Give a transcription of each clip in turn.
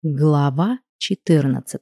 Глава 14.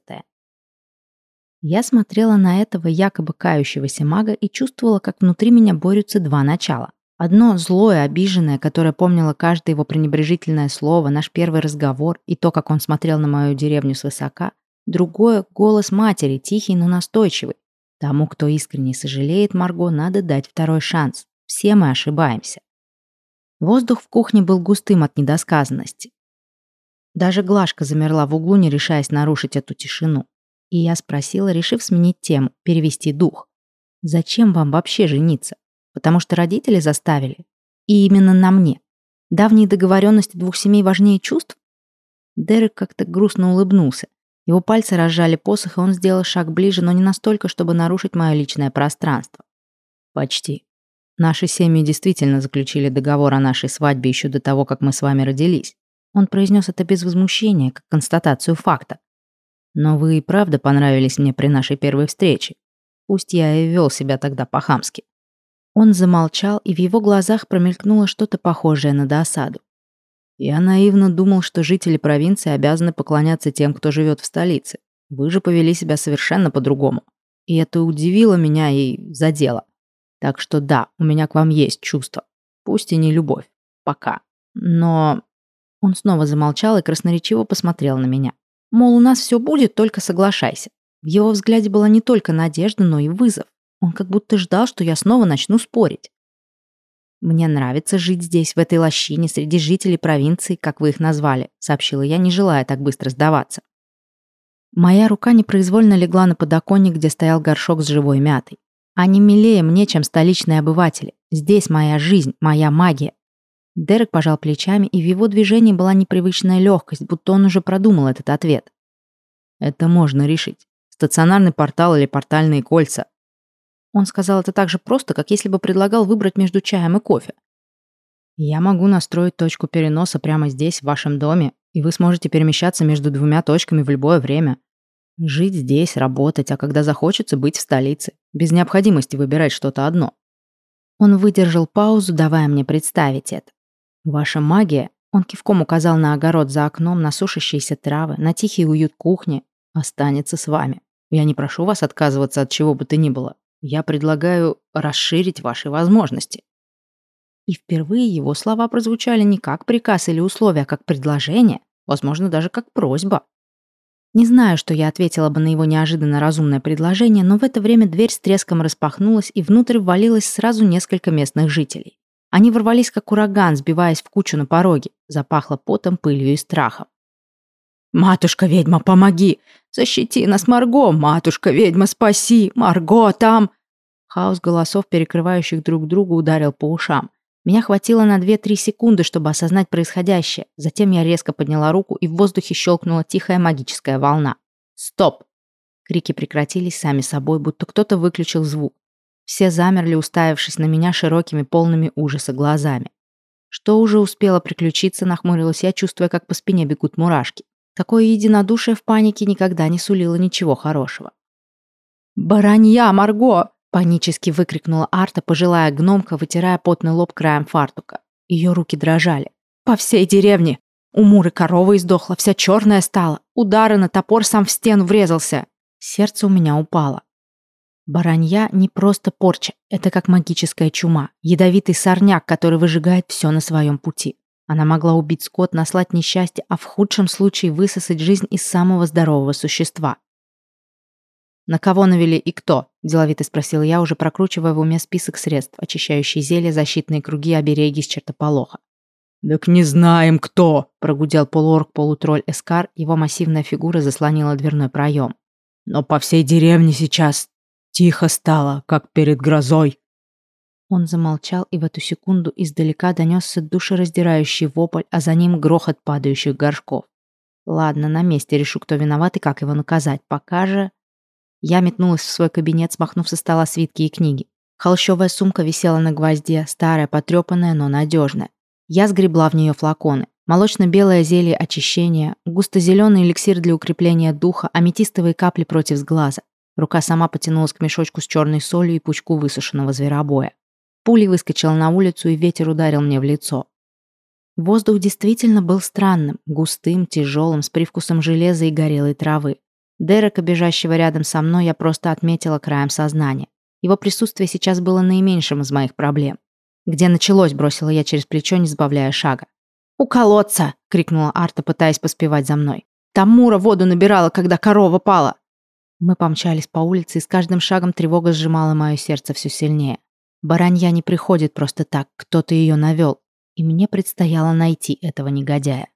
Я смотрела на этого якобы кающегося мага и чувствовала, как внутри меня борются два начала. Одно злое, обиженное, которое помнило каждое его пренебрежительное слово, наш первый разговор и то, как он смотрел на мою деревню свысока. Другое — голос матери, тихий, но настойчивый. Тому, кто искренне сожалеет Марго, надо дать второй шанс. Все мы ошибаемся. Воздух в кухне был густым от недосказанности. Даже Глашка замерла в углу, не решаясь нарушить эту тишину. И я спросила, решив сменить тему, перевести дух. «Зачем вам вообще жениться? Потому что родители заставили? И именно на мне? Давние договоренности двух семей важнее чувств?» Дерек как-то грустно улыбнулся. Его пальцы разжали посох, и он сделал шаг ближе, но не настолько, чтобы нарушить мое личное пространство. «Почти. Наши семьи действительно заключили договор о нашей свадьбе еще до того, как мы с вами родились». Он произнес это без возмущения, как констатацию факта. «Но вы и правда понравились мне при нашей первой встрече. Пусть я и вел себя тогда по-хамски». Он замолчал, и в его глазах промелькнуло что-то похожее на досаду. «Я наивно думал, что жители провинции обязаны поклоняться тем, кто живет в столице. Вы же повели себя совершенно по-другому. И это удивило меня и задело. Так что да, у меня к вам есть чувства. Пусть и не любовь. Пока. Но...» Он снова замолчал и красноречиво посмотрел на меня. Мол, у нас все будет, только соглашайся. В его взгляде была не только надежда, но и вызов. Он как будто ждал, что я снова начну спорить. «Мне нравится жить здесь, в этой лощине, среди жителей провинции, как вы их назвали», сообщила я, не желая так быстро сдаваться. Моя рука непроизвольно легла на подоконник, где стоял горшок с живой мятой. Они милее мне, чем столичные обыватели. Здесь моя жизнь, моя магия. Дерек пожал плечами, и в его движении была непривычная легкость, будто он уже продумал этот ответ. «Это можно решить. Стационарный портал или портальные кольца». Он сказал это так же просто, как если бы предлагал выбрать между чаем и кофе. «Я могу настроить точку переноса прямо здесь, в вашем доме, и вы сможете перемещаться между двумя точками в любое время. Жить здесь, работать, а когда захочется, быть в столице, без необходимости выбирать что-то одно». Он выдержал паузу, давая мне представить это. «Ваша магия», он кивком указал на огород за окном, на сушащиеся травы, на тихий уют кухни, останется с вами. Я не прошу вас отказываться от чего бы то ни было. Я предлагаю расширить ваши возможности». И впервые его слова прозвучали не как приказ или условие, а как предложение, возможно, даже как просьба. Не знаю, что я ответила бы на его неожиданно разумное предложение, но в это время дверь с треском распахнулась, и внутрь ввалилось сразу несколько местных жителей. Они ворвались как ураган, сбиваясь в кучу на пороге. Запахло потом, пылью и страхом. «Матушка-ведьма, помоги! Защити нас, Марго! Матушка-ведьма, спаси! Марго, там...» Хаос голосов, перекрывающих друг друга, ударил по ушам. Меня хватило на 2-3 секунды, чтобы осознать происходящее. Затем я резко подняла руку, и в воздухе щелкнула тихая магическая волна. «Стоп!» Крики прекратились сами собой, будто кто-то выключил звук. Все замерли, уставившись на меня широкими, полными ужаса глазами. Что уже успело приключиться, нахмурилась я, чувствуя, как по спине бегут мурашки. Такое единодушие в панике никогда не сулило ничего хорошего. «Баранья, Марго!» — панически выкрикнула Арта, пожилая гномка, вытирая потный лоб краем фартука. Ее руки дрожали. «По всей деревне! У Муры корова издохла, вся черная стала. Удары на топор сам в стену врезался!» Сердце у меня упало. Баранья не просто порча, это как магическая чума, ядовитый сорняк, который выжигает все на своем пути. Она могла убить скот, наслать несчастье, а в худшем случае высосать жизнь из самого здорового существа. «На кого навели и кто?» – деловито спросил я, уже прокручивая в уме список средств, очищающие зелья, защитные круги, обереги с чертополоха. «Так не знаем, кто!» – прогудел полуорк-полутролль Эскар, его массивная фигура заслонила дверной проем. «Но по всей деревне сейчас тихо стало, как перед грозой». Он замолчал, и в эту секунду издалека донесся душераздирающий вопль, а за ним грохот падающих горшков. Ладно, на месте решу, кто виноват и как его наказать. Пока же... Я метнулась в свой кабинет, смахнув со стола свитки и книги. Холщовая сумка висела на гвозде, старая, потрепанная, но надежная. Я сгребла в нее флаконы. Молочно-белое зелье очищения, густо-зеленый эликсир для укрепления духа, аметистовые капли против сглаза. Рука сама потянулась к мешочку с черной солью и пучку высушенного зверобоя. Пулей выскочила на улицу, и ветер ударил мне в лицо. Воздух действительно был странным, густым, тяжелым, с привкусом железа и горелой травы. Дерека, бежащего рядом со мной, я просто отметила краем сознания. Его присутствие сейчас было наименьшим из моих проблем. «Где началось?» — бросила я через плечо, не сбавляя шага. «У колодца!» — крикнула Арта, пытаясь поспевать за мной. «Там Мура воду набирала, когда корова пала!» Мы помчались по улице, и с каждым шагом тревога сжимала мое сердце все сильнее. Баранья не приходит просто так, кто-то ее навел, и мне предстояло найти этого негодяя.